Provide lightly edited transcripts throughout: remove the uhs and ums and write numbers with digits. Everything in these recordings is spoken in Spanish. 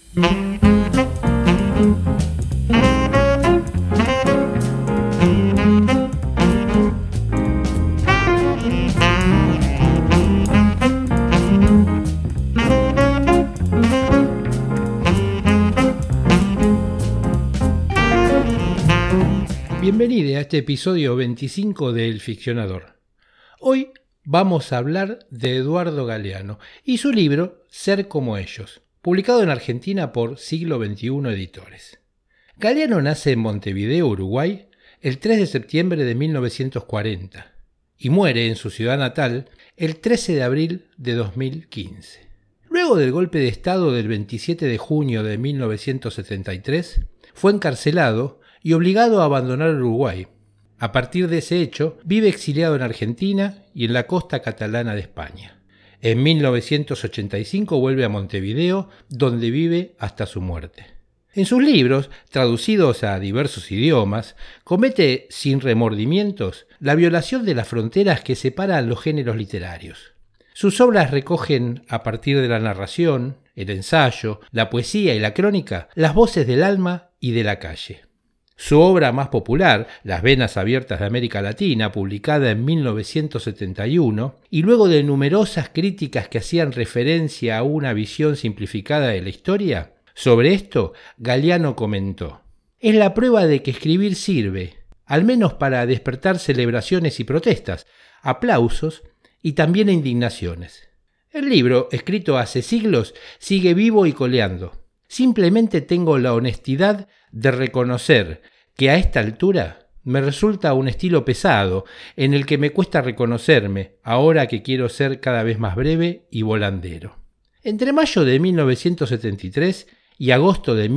Bienvenido a este episodio 25 de El Ficcionador. Hoy vamos a hablar de Eduardo Galeano y su libro Ser como ellos, publicado en Argentina por Siglo XXI Editores. Galeano nace en Montevideo, Uruguay, el 3 de septiembre de 1940 y muere en su ciudad natal el 13 de abril de 2015. Luego del golpe de Estado del 27 de junio de 1973, fue encarcelado y obligado a abandonar Uruguay. A partir de ese hecho, vive exiliado en Argentina y en la costa catalana de España. En 1985 vuelve a Montevideo, donde vive hasta su muerte. En sus libros, traducidos a diversos idiomas, comete sin remordimientos la violación de las fronteras que separan los géneros literarios. Sus obras recogen, a partir de la narración, el ensayo, la poesía y la crónica, las voces del alma y de la calle. Su obra más popular, Las venas abiertas de América Latina, publicada en 1971, y luego de numerosas críticas que hacían referencia a una visión simplificada de la historia, sobre esto Galeano comentó: «Es la prueba de que escribir sirve, al menos para despertar celebraciones y protestas, aplausos y también indignaciones. El libro, escrito hace siglos, sigue vivo y coleando. Simplemente tengo la honestidad de reconocer que a esta altura me resulta un estilo pesado en el que me cuesta reconocerme ahora que quiero ser cada vez más breve y volandero». Entre mayo de 1973 y agosto de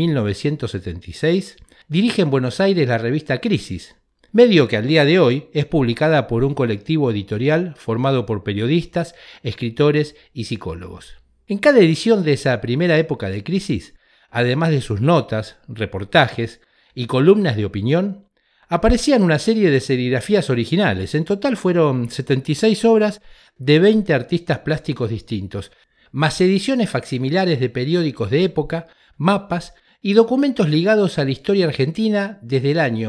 1976 dirige en Buenos Aires la revista Crisis, medio que al día de hoy es publicada por un colectivo editorial formado por periodistas, escritores y psicólogos. En cada edición de esa primera época de Crisis, además de sus notas, reportajes y columnas de opinión, aparecían una serie de serigrafías originales. En total fueron 76 obras de 20 artistas plásticos distintos, más ediciones facsimilares de periódicos de época, mapas y documentos ligados a la historia argentina desde el año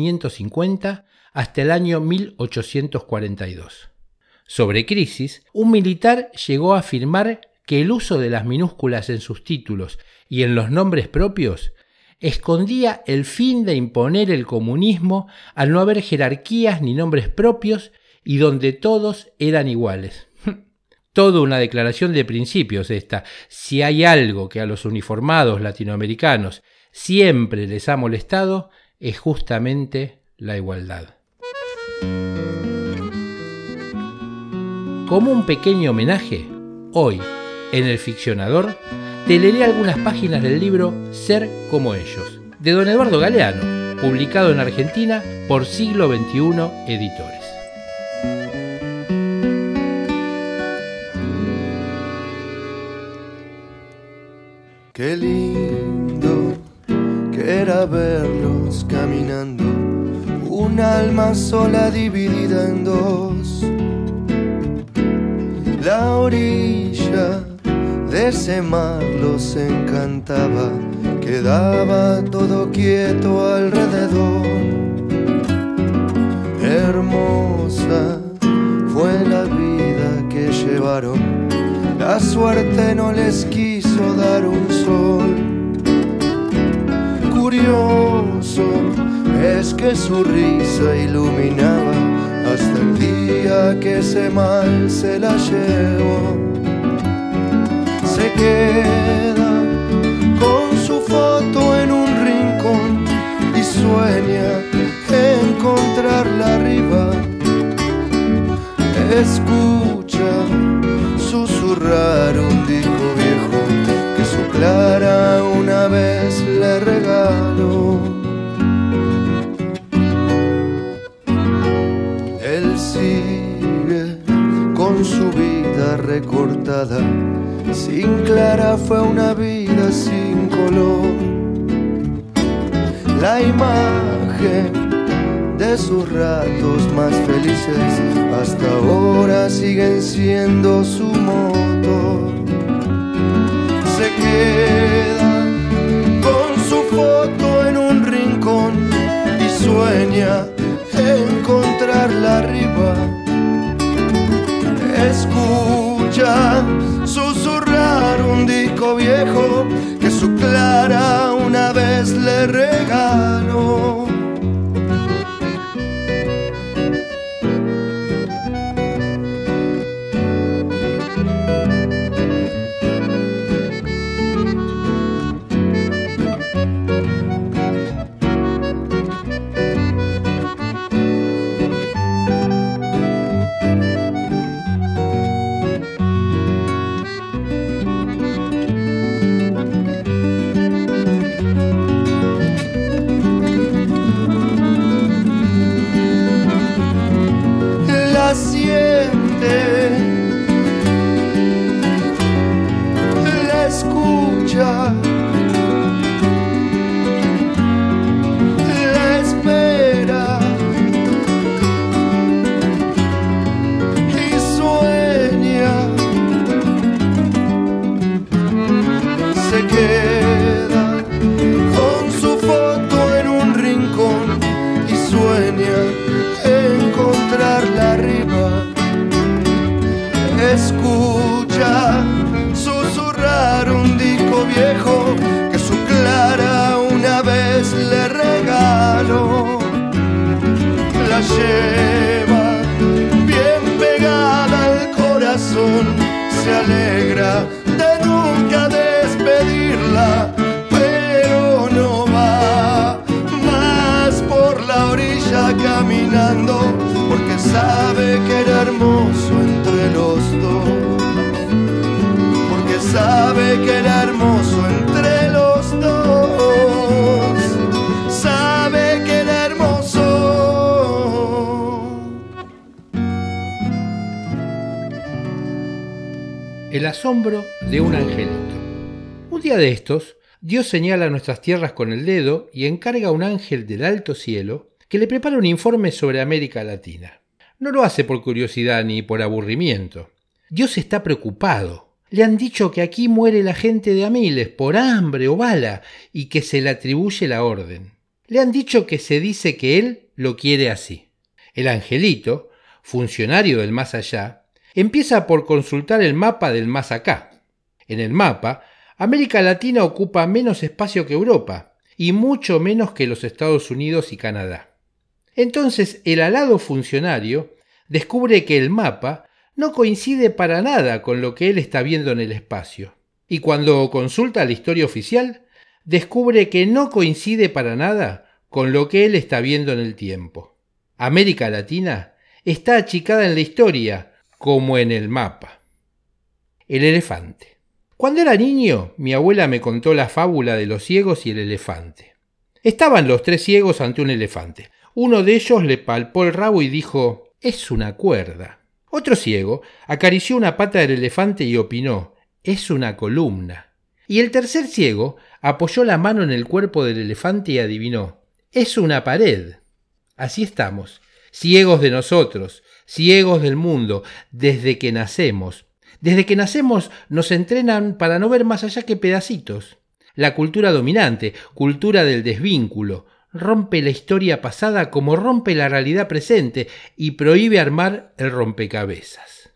1550 hasta el año 1842. Sobre Crisis, un militar llegó a afirmar que el uso de las minúsculas en sus títulos y en los nombres propios escondía el fin de imponer el comunismo al no haber jerarquías ni nombres propios y donde todos eran iguales. Toda una declaración de principios esta. Si hay algo que a los uniformados latinoamericanos siempre les ha molestado, es justamente la igualdad. Como un pequeño homenaje, hoy, en El Ficcionador, te leeré algunas páginas del libro Ser como ellos, de don Eduardo Galeano, publicado en Argentina por Siglo XXI Editores. Qué lindo que era verlos caminando, un alma sola dividida en dos. La orilla de ese mar los encantaba, quedaba todo quieto alrededor. Hermosa fue la vida que llevaron, la suerte no les quiso dar un sol. Curioso es que su risa iluminaba hasta el día que ese mal se la llevó. Se queda con su foto en un rincón y sueña encontrarla arriba. Escucha susurrar un disco viejo que su Clara una vez le regaló. Él sigue con su vida recortada, sin Clara fue una vida sin color. La imagen de sus ratos más felices hasta ahora siguen siendo su motor. Se queda Escucha susurrar un disco viejo que su Clara una vez le regaló. La escucha, la espera y sueña, se queda con su foto en un rincón y sueña encontrarla arriba. Escucha susurrar un disco viejo que su Clara una vez le regaló. La lleva bien pegada al corazón, se alegra de nunca despedirla, pero no va más por la orilla caminando, porque sabe que era hermoso entre los dos, porque sabe que era hermoso entre los dos, sabe que era hermoso. El asombro de un angelito. Un día de estos, Dios señala nuestras tierras con el dedo y encarga a un ángel del alto cielo que le prepare un informe sobre América Latina. No lo hace por curiosidad ni por aburrimiento. Dios está preocupado. Le han dicho que aquí muere la gente de a miles por hambre o bala y que se le atribuye la orden. Le han dicho que se dice que él lo quiere así. El angelito, funcionario del más allá, empieza por consultar el mapa del más acá. En el mapa, América Latina ocupa menos espacio que Europa y mucho menos que los Estados Unidos y Canadá. Entonces el alado funcionario descubre que el mapa no coincide para nada con lo que él está viendo en el espacio. Y cuando consulta la historia oficial, descubre que no coincide para nada con lo que él está viendo en el tiempo. América Latina está achicada en la historia, como en el mapa. El elefante. Cuando era niño, mi abuela me contó la fábula de los ciegos y el elefante. Estaban los 3 ciegos ante un elefante. Uno de ellos le palpó el rabo y dijo: «Es una cuerda». Otro ciego acarició una pata del elefante y opinó: «Es una columna». Y el tercer ciego apoyó la mano en el cuerpo del elefante y adivinó: «Es una pared». Así estamos, ciegos de nosotros, ciegos del mundo, desde que nacemos. Desde que nacemos nos entrenan para no ver más allá que pedacitos. La cultura dominante, cultura del desvínculo, rompe la historia pasada como rompe la realidad presente y prohíbe armar el rompecabezas.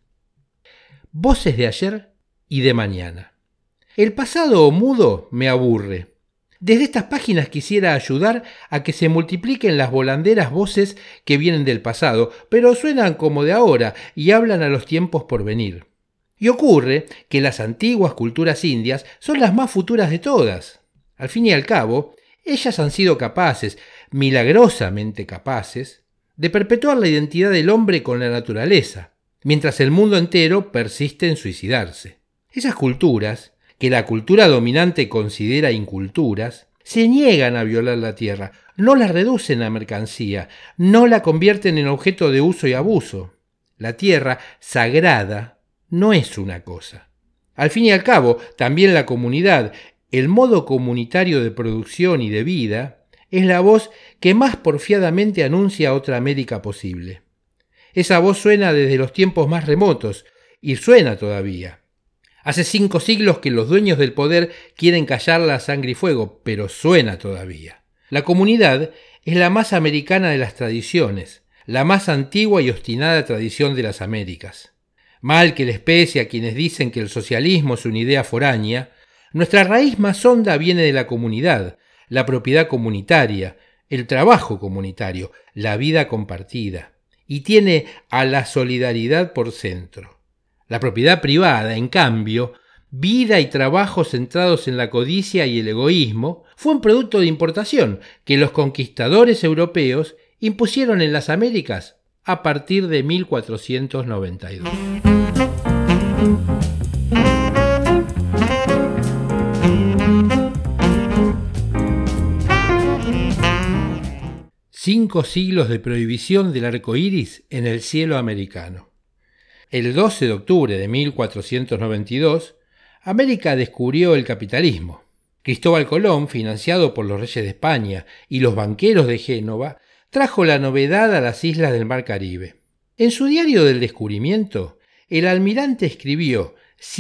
Voces de ayer y de mañana. El pasado mudo me aburre. Desde estas páginas quisiera ayudar a que se multipliquen las volanderas voces que vienen del pasado, pero suenan como de ahora y hablan a los tiempos por venir. Y ocurre que las antiguas culturas indias son las más futuras de todas. Al fin y al cabo, ellas han sido capaces, milagrosamente capaces, de perpetuar la identidad del hombre con la naturaleza, mientras el mundo entero persiste en suicidarse. Esas culturas, que la cultura dominante considera inculturas, se niegan a violar la tierra, no la reducen a mercancía, no la convierten en objeto de uso y abuso. La tierra, sagrada, no es una cosa. Al fin y al cabo, también la comunidad, el modo comunitario de producción y de vida, es la voz que más porfiadamente anuncia otra América posible. Esa voz suena desde los tiempos más remotos, y suena todavía. Hace 5 siglos que los dueños del poder quieren callarla a sangre y fuego, pero suena todavía. La comunidad es la más americana de las tradiciones, la más antigua y obstinada tradición de las Américas. Mal que les pese a quienes dicen que el socialismo es una idea foránea, nuestra raíz más honda viene de la comunidad, la propiedad comunitaria, el trabajo comunitario, la vida compartida, y tiene a la solidaridad por centro. La propiedad privada, en cambio, vida y trabajo centrados en la codicia y el egoísmo, fue un producto de importación que los conquistadores europeos impusieron en las Américas a partir de 1492. Cinco siglos de prohibición del arco iris en el cielo americano. El 12 de octubre de 1492, América descubrió el capitalismo. Cristóbal Colón, financiado por los reyes de España y los banqueros de Génova, trajo la novedad a las islas del Mar Caribe. En su diario del descubrimiento, el almirante escribió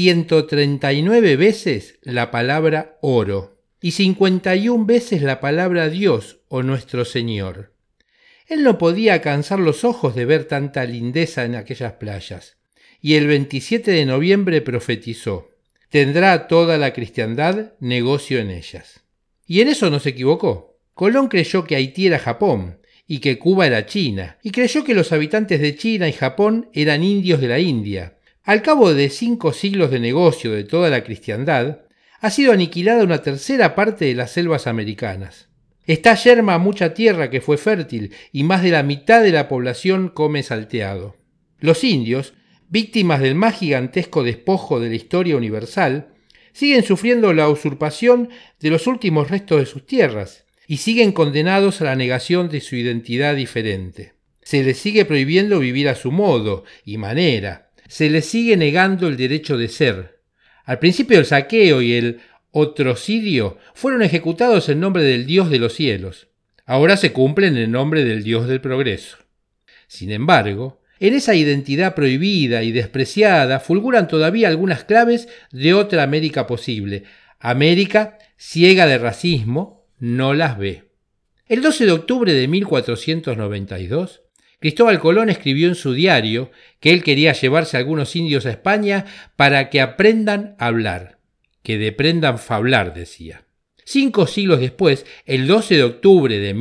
139 veces la palabra oro y 51 veces la palabra Dios o Nuestro Señor. Él no podía cansar los ojos de ver tanta lindeza en aquellas playas, y el 27 de noviembre profetizó: tendrá toda la cristiandad negocio en ellas. Y en eso no se equivocó. Colón creyó que Haití era Japón, y que Cuba era China, y creyó que los habitantes de China y Japón eran indios de la India. Al cabo de 5 siglos de negocio de toda la cristiandad, ha sido aniquilada una tercera parte de las selvas americanas. Está yerma mucha tierra que fue fértil, y más de la mitad de la población come salteado. Los indios, víctimas del más gigantesco despojo de la historia universal, siguen sufriendo la usurpación de los últimos restos de sus tierras, y siguen condenados a la negación de su identidad diferente. Se les sigue prohibiendo vivir a su modo y manera. Se les sigue negando el derecho de ser. Al principio el saqueo y el otrocidio fueron ejecutados en nombre del Dios de los cielos. Ahora se cumplen en nombre del Dios del progreso. Sin embargo, en esa identidad prohibida y despreciada fulguran todavía algunas claves de otra América posible. América, ciega de racismo, no las ve. El 12 de octubre de 1492, Cristóbal Colón escribió en su diario que él quería llevarse a algunos indios a España para que aprendan a hablar, que deprendan fablar, decía. 5 siglos después, el 12 de octubre de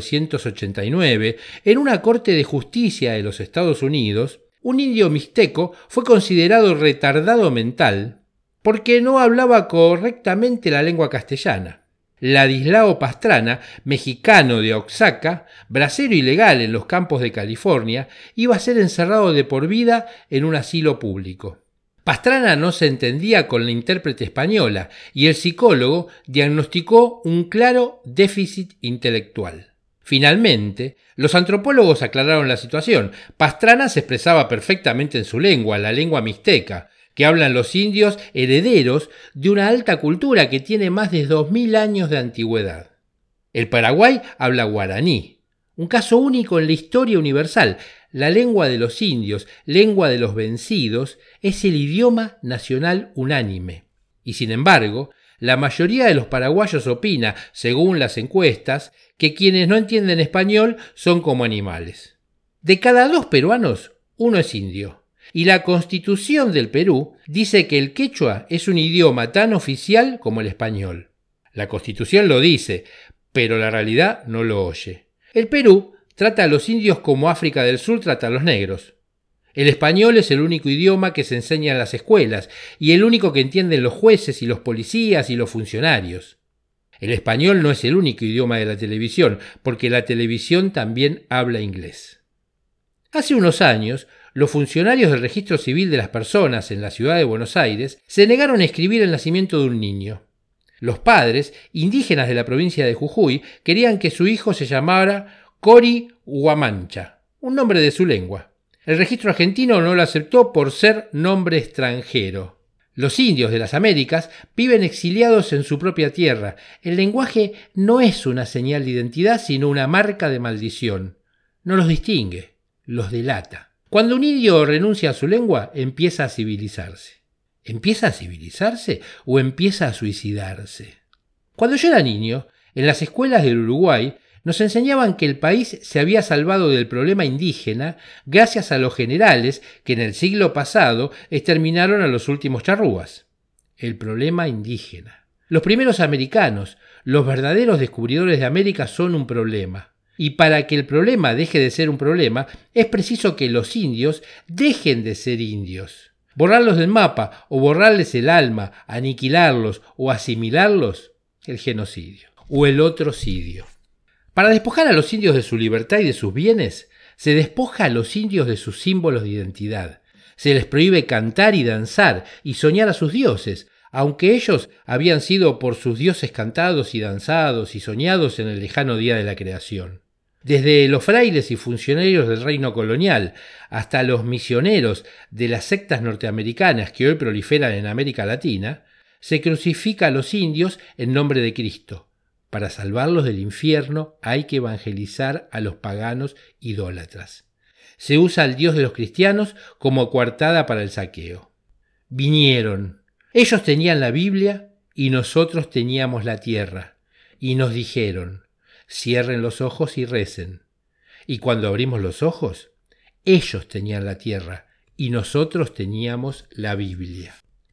1989, en una corte de justicia de los Estados Unidos, un indio mixteco fue considerado retardado mental porque no hablaba correctamente la lengua castellana. Ladislao Pastrana, mexicano de Oaxaca, bracero ilegal en los campos de California, iba a ser encerrado de por vida en un asilo público. Pastrana no se entendía con la intérprete española y el psicólogo diagnosticó un claro déficit intelectual. Finalmente, los antropólogos aclararon la situación. Pastrana se expresaba perfectamente en su lengua, la lengua mixteca, que hablan los indios herederos de una alta cultura que tiene más de 2000 años de antigüedad. El Paraguay habla guaraní, un caso único en la historia universal. La lengua de los indios, lengua de los vencidos, es el idioma nacional unánime. Y sin embargo, la mayoría de los paraguayos opina, según las encuestas, que quienes no entienden español son como animales. De cada 2 peruanos, 1 es indio. Y la Constitución del Perú dice que el quechua es un idioma tan oficial como el español. La Constitución lo dice, pero la realidad no lo oye. El Perú trata a los indios como África del Sur trata a los negros. El español es el único idioma que se enseña en las escuelas y el único que entienden los jueces y los policías y los funcionarios. El español no es el único idioma de la televisión, porque la televisión también habla inglés. Hace unos años, los funcionarios del registro civil de las personas en la ciudad de Buenos Aires se negaron a escribir el nacimiento de un niño. Los padres, indígenas de la provincia de Jujuy, querían que su hijo se llamara Cori Huamancha, un nombre de su lengua. El registro argentino no lo aceptó por ser nombre extranjero. Los indios de las Américas viven exiliados en su propia tierra. El lenguaje no es una señal de identidad, sino una marca de maldición. No los distingue, los delata. Cuando un indio renuncia a su lengua, empieza a civilizarse. ¿Empieza a civilizarse o empieza a suicidarse? Cuando yo era niño, en las escuelas del Uruguay, Nos enseñaban que el país se había salvado del problema indígena gracias a los generales que en el siglo pasado exterminaron a los últimos charrúas. El problema indígena. Los primeros americanos, los verdaderos descubridores de América, son un problema. Y para que el problema deje de ser un problema, es preciso que los indios dejen de ser indios. Borrarlos del mapa o borrarles el alma, aniquilarlos o asimilarlos, el genocidio o el otrocidio. Para despojar a los indios de su libertad y de sus bienes, se despoja a los indios de sus símbolos de identidad. Se les prohíbe cantar y danzar y soñar a sus dioses, aunque ellos habían sido por sus dioses cantados y danzados y soñados en el lejano día de la creación. Desde los frailes y funcionarios del reino colonial hasta los misioneros de las sectas norteamericanas que hoy proliferan en América Latina, se crucifica a los indios en nombre de Cristo. Para salvarlos del infierno hay que evangelizar a los paganos idólatras. Se usa al Dios de los cristianos como coartada para el saqueo. Vinieron. Ellos tenían la Biblia y nosotros teníamos la tierra. Y nos dijeron, cierren los ojos y recen. Y cuando abrimos los ojos, ellos tenían la tierra y nosotros teníamos la Biblia.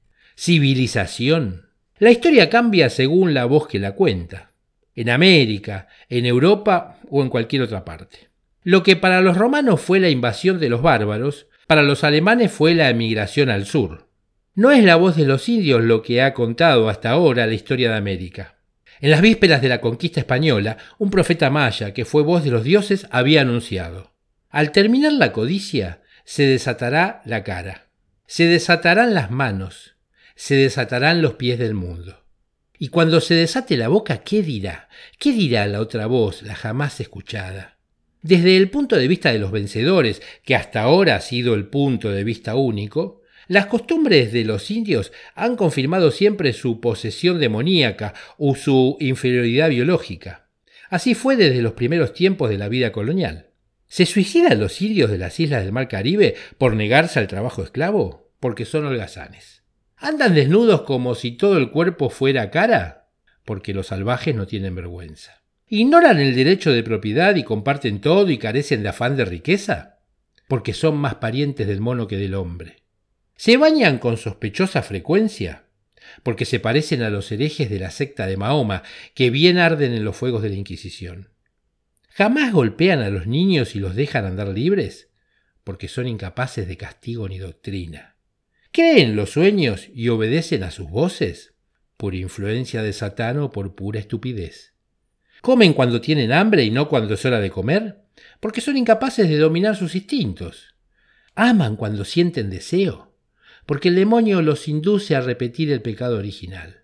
Civilización. La historia cambia según la voz que la cuenta. En América, en Europa o en cualquier otra parte. Lo que para los romanos fue la invasión de los bárbaros, para los alemanes fue la emigración al sur. No es la voz de los indios lo que ha contado hasta ahora la historia de América. En las vísperas de la conquista española, un profeta maya, que fue voz de los dioses, había anunciado: al terminar la codicia, se desatará la cara, se desatarán las manos, se desatarán los pies del mundo. Y cuando se desate la boca, ¿qué dirá? ¿Qué dirá la otra voz, la jamás escuchada? Desde el punto de vista de los vencedores, que hasta ahora ha sido el punto de vista único, las costumbres de los indios han confirmado siempre su posesión demoníaca o su inferioridad biológica. Así fue desde los primeros tiempos de la vida colonial. ¿Se suicidan los indios de las islas del Mar Caribe por negarse al trabajo esclavo? Porque son holgazanes. ¿Andan desnudos como si todo el cuerpo fuera cara? Porque los salvajes no tienen vergüenza. ¿Ignoran el derecho de propiedad y comparten todo y carecen de afán de riqueza? Porque son más parientes del mono que del hombre. ¿Se bañan con sospechosa frecuencia? Porque se parecen a los herejes de la secta de Mahoma, que bien arden en los fuegos de la Inquisición. ¿Jamás golpean a los niños y los dejan andar libres? Porque son incapaces de castigo ni doctrina. ¿Creen los sueños y obedecen a sus voces? Por influencia de Satán o por pura estupidez. ¿Comen cuando tienen hambre y no cuando es hora de comer? Porque son incapaces de dominar sus instintos. ¿Aman cuando sienten deseo? Porque el demonio los induce a repetir el pecado original.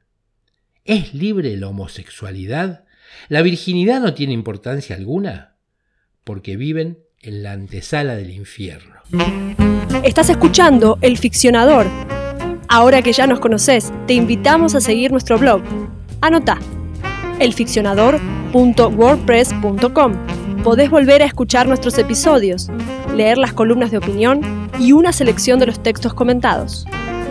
¿Es libre la homosexualidad? ¿La virginidad no tiene importancia alguna? Porque viven en la antesala del infierno. Estás escuchando El Ficcionador. Ahora que ya nos conoces, te invitamos a seguir nuestro blog. Anotá: elficcionador.wordpress.com. Podés volver a escuchar nuestros episodios, leer las columnas de opinión y una selección de los textos comentados.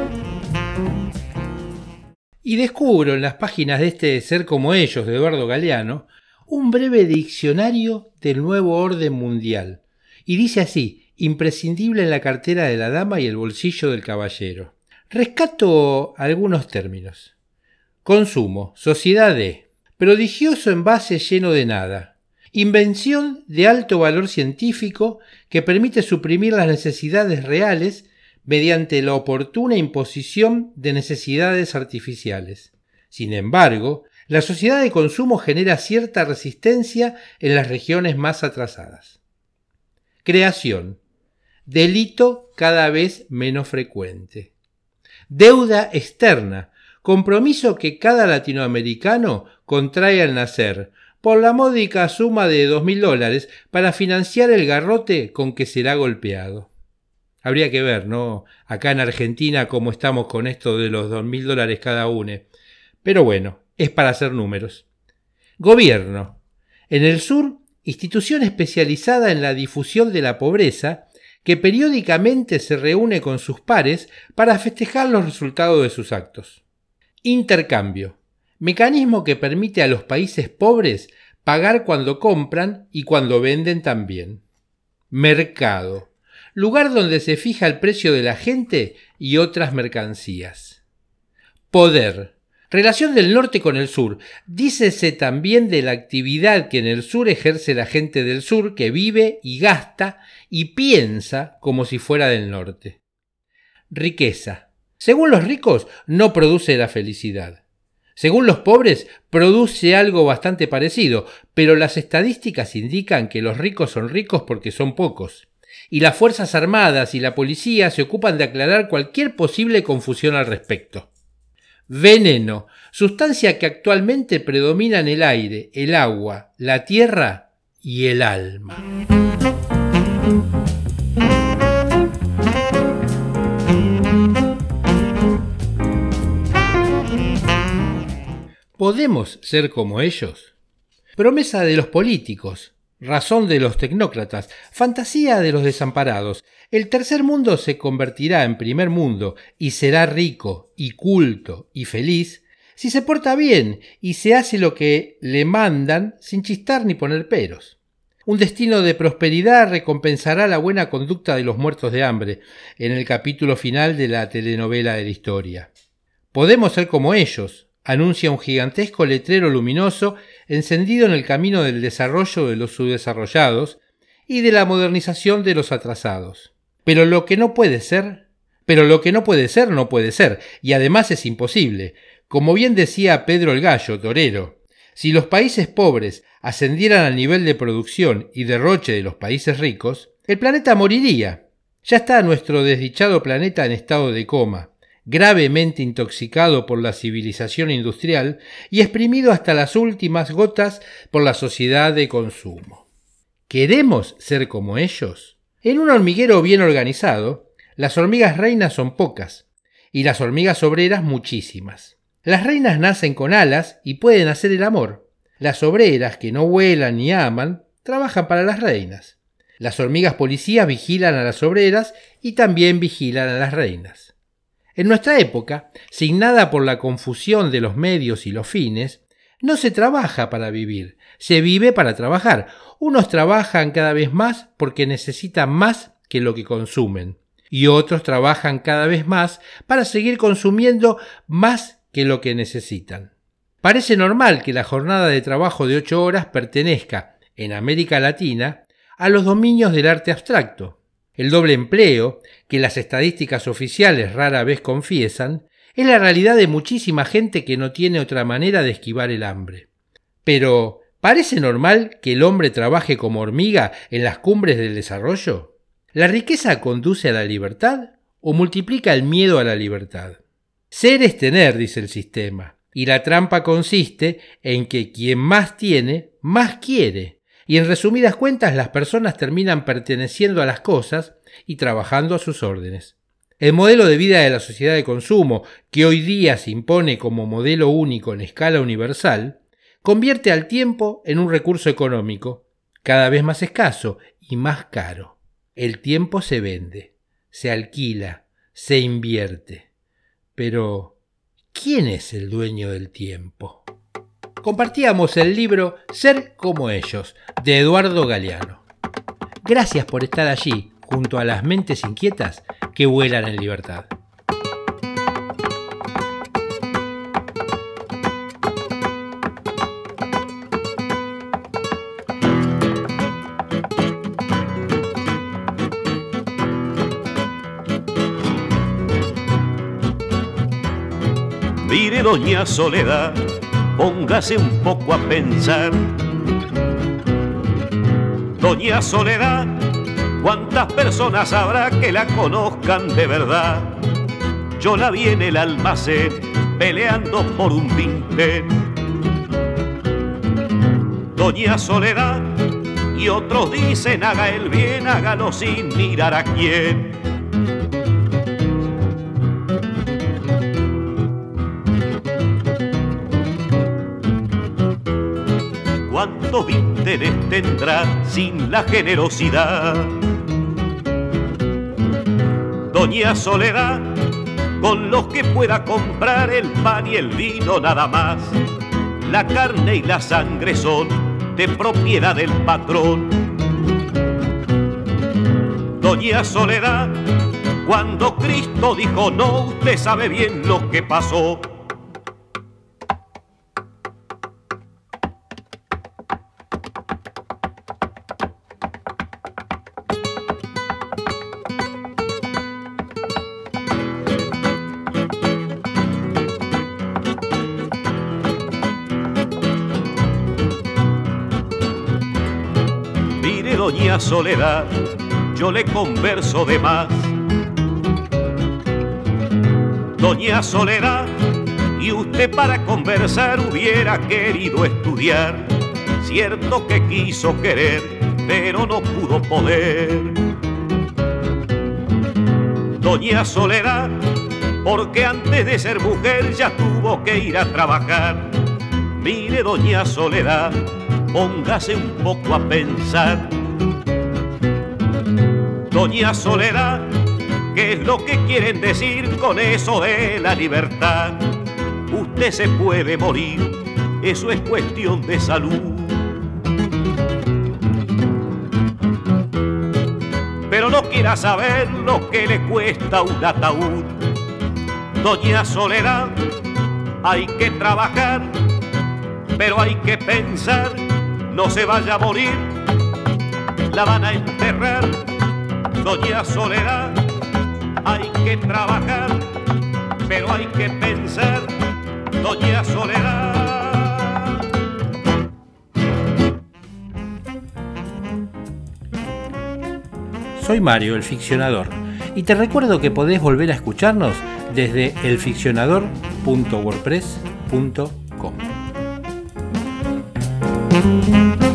Y descubro en las páginas de este Ser como ellos de Eduardo Galeano un breve diccionario del nuevo orden mundial. Y dice así: imprescindible en la cartera de la dama y el bolsillo del caballero. Rescato algunos términos. Consumo, sociedad de, prodigioso envase lleno de nada. Invención de alto valor científico que permite suprimir las necesidades reales mediante la oportuna imposición de necesidades artificiales. Sin embargo, la sociedad de consumo genera cierta resistencia en las regiones más atrasadas. Creación. Delito cada vez menos frecuente. Deuda externa. Compromiso que cada latinoamericano contrae al nacer, por la módica suma de $2.000 para financiar el garrote con que será golpeado. Habría que ver, ¿no? Acá en Argentina cómo estamos con esto de los $2.000 cada uno. Pero bueno, es para hacer números. Gobierno. En el sur, institución especializada en la difusión de la pobreza que periódicamente se reúne con sus pares para festejar los resultados de sus actos. Intercambio. Mecanismo que permite a los países pobres pagar cuando compran y cuando venden también. Mercado, lugar donde se fija el precio de la gente y otras mercancías. Poder, relación del norte con el sur. Dícese también de la actividad que en el sur ejerce la gente del sur, que vive y gasta y piensa como si fuera del norte. Riqueza. Según los ricos, no produce la felicidad. Según los pobres, produce algo bastante parecido, pero las estadísticas indican que los ricos son ricos porque son pocos, y las Fuerzas Armadas y la policía se ocupan de aclarar cualquier posible confusión al respecto. Veneno, sustancia que actualmente predomina en el aire, el agua, la tierra y el alma. ¿Podemos ser como ellos? Promesa de los políticos, razón de los tecnócratas, fantasía de los desamparados. El tercer mundo se convertirá en primer mundo y será rico y culto y feliz si se porta bien y se hace lo que le mandan sin chistar ni poner peros. Un destino de prosperidad recompensará la buena conducta de los muertos de hambre en el capítulo final de la telenovela de la historia. Podemos ser como ellos, anuncia un gigantesco letrero luminoso encendido en el camino del desarrollo de los subdesarrollados y de la modernización de los atrasados. Pero lo que no puede ser, no puede ser, y además es imposible. Como bien decía Pedro el Gallo, torero, si los países pobres ascendieran al nivel de producción y derroche de los países ricos, el planeta moriría. Ya está nuestro desdichado planeta en estado de coma, gravemente intoxicado por la civilización industrial y exprimido hasta las últimas gotas por la sociedad de consumo. ¿Queremos ser como ellos? En un hormiguero bien organizado, las hormigas reinas son pocas y las hormigas obreras muchísimas. Las reinas nacen con alas y pueden hacer el amor. Las obreras, que no vuelan ni aman, trabajan para las reinas. Las hormigas policías vigilan a las obreras y también vigilan a las reinas. En nuestra época, signada por la confusión de los medios y los fines, no se trabaja para vivir, se vive para trabajar. Unos trabajan cada vez más porque necesitan más que lo que consumen, y otros trabajan cada vez más para seguir consumiendo más que lo que necesitan. Parece normal que la jornada de trabajo de 8 horas pertenezca, en América Latina, a los dominios del arte abstracto. El doble empleo, que las estadísticas oficiales rara vez confiesan, es la realidad de muchísima gente que no tiene otra manera de esquivar el hambre. Pero, ¿parece normal que el hombre trabaje como hormiga en las cumbres del desarrollo? ¿La riqueza conduce a la libertad o multiplica el miedo a la libertad? Ser es tener, dice el sistema, y la trampa consiste en que quien más tiene, más quiere. Y en resumidas cuentas, las personas terminan perteneciendo a las cosas y trabajando a sus órdenes. El modelo de vida de la sociedad de consumo, que hoy día se impone como modelo único en escala universal, convierte al tiempo en un recurso económico, cada vez más escaso y más caro. El tiempo se vende, se alquila, se invierte. Pero, ¿quién es el dueño del tiempo? Compartíamos el libro Ser como ellos, de Eduardo Galeano. Gracias por estar allí, junto a las mentes inquietas que vuelan en libertad. Mire, doña Soledad, póngase un poco a pensar. Doña Soledad, ¿cuántas personas habrá que la conozcan de verdad? Yo la vi en el almacén peleando por un vintén. Doña Soledad, y otros dicen haga el bien, hágalo sin mirar a quién. ¿Cuántos vínteres tendrá sin la generosidad? Doña Soledad, con los que pueda comprar el pan y el vino nada más. La carne y la sangre son de propiedad del patrón. Doña Soledad, cuando Cristo dijo no, usted sabe bien lo que pasó. Mire, doña Soledad, yo le converso de más. Doña Soledad, y usted para conversar hubiera querido estudiar. Cierto que quiso querer, pero no pudo poder. Doña Soledad, porque antes de ser mujer ya tuvo que ir a trabajar. Mire, doña Soledad, póngase un poco a pensar. Doña Soledad, ¿qué es lo que quieren decir con eso de la libertad? Usted se puede morir, eso es cuestión de salud. Pero no quiera saber lo que le cuesta un ataúd. Doña Soledad, hay que trabajar, pero hay que pensar, no se vaya a morir, la van a enterrar. Doña Soledad, hay que trabajar, pero hay que pensar, doña Soledad. Soy Mario, el ficcionador, y te recuerdo que podés volver a escucharnos desde elficcionador.wordpress.com.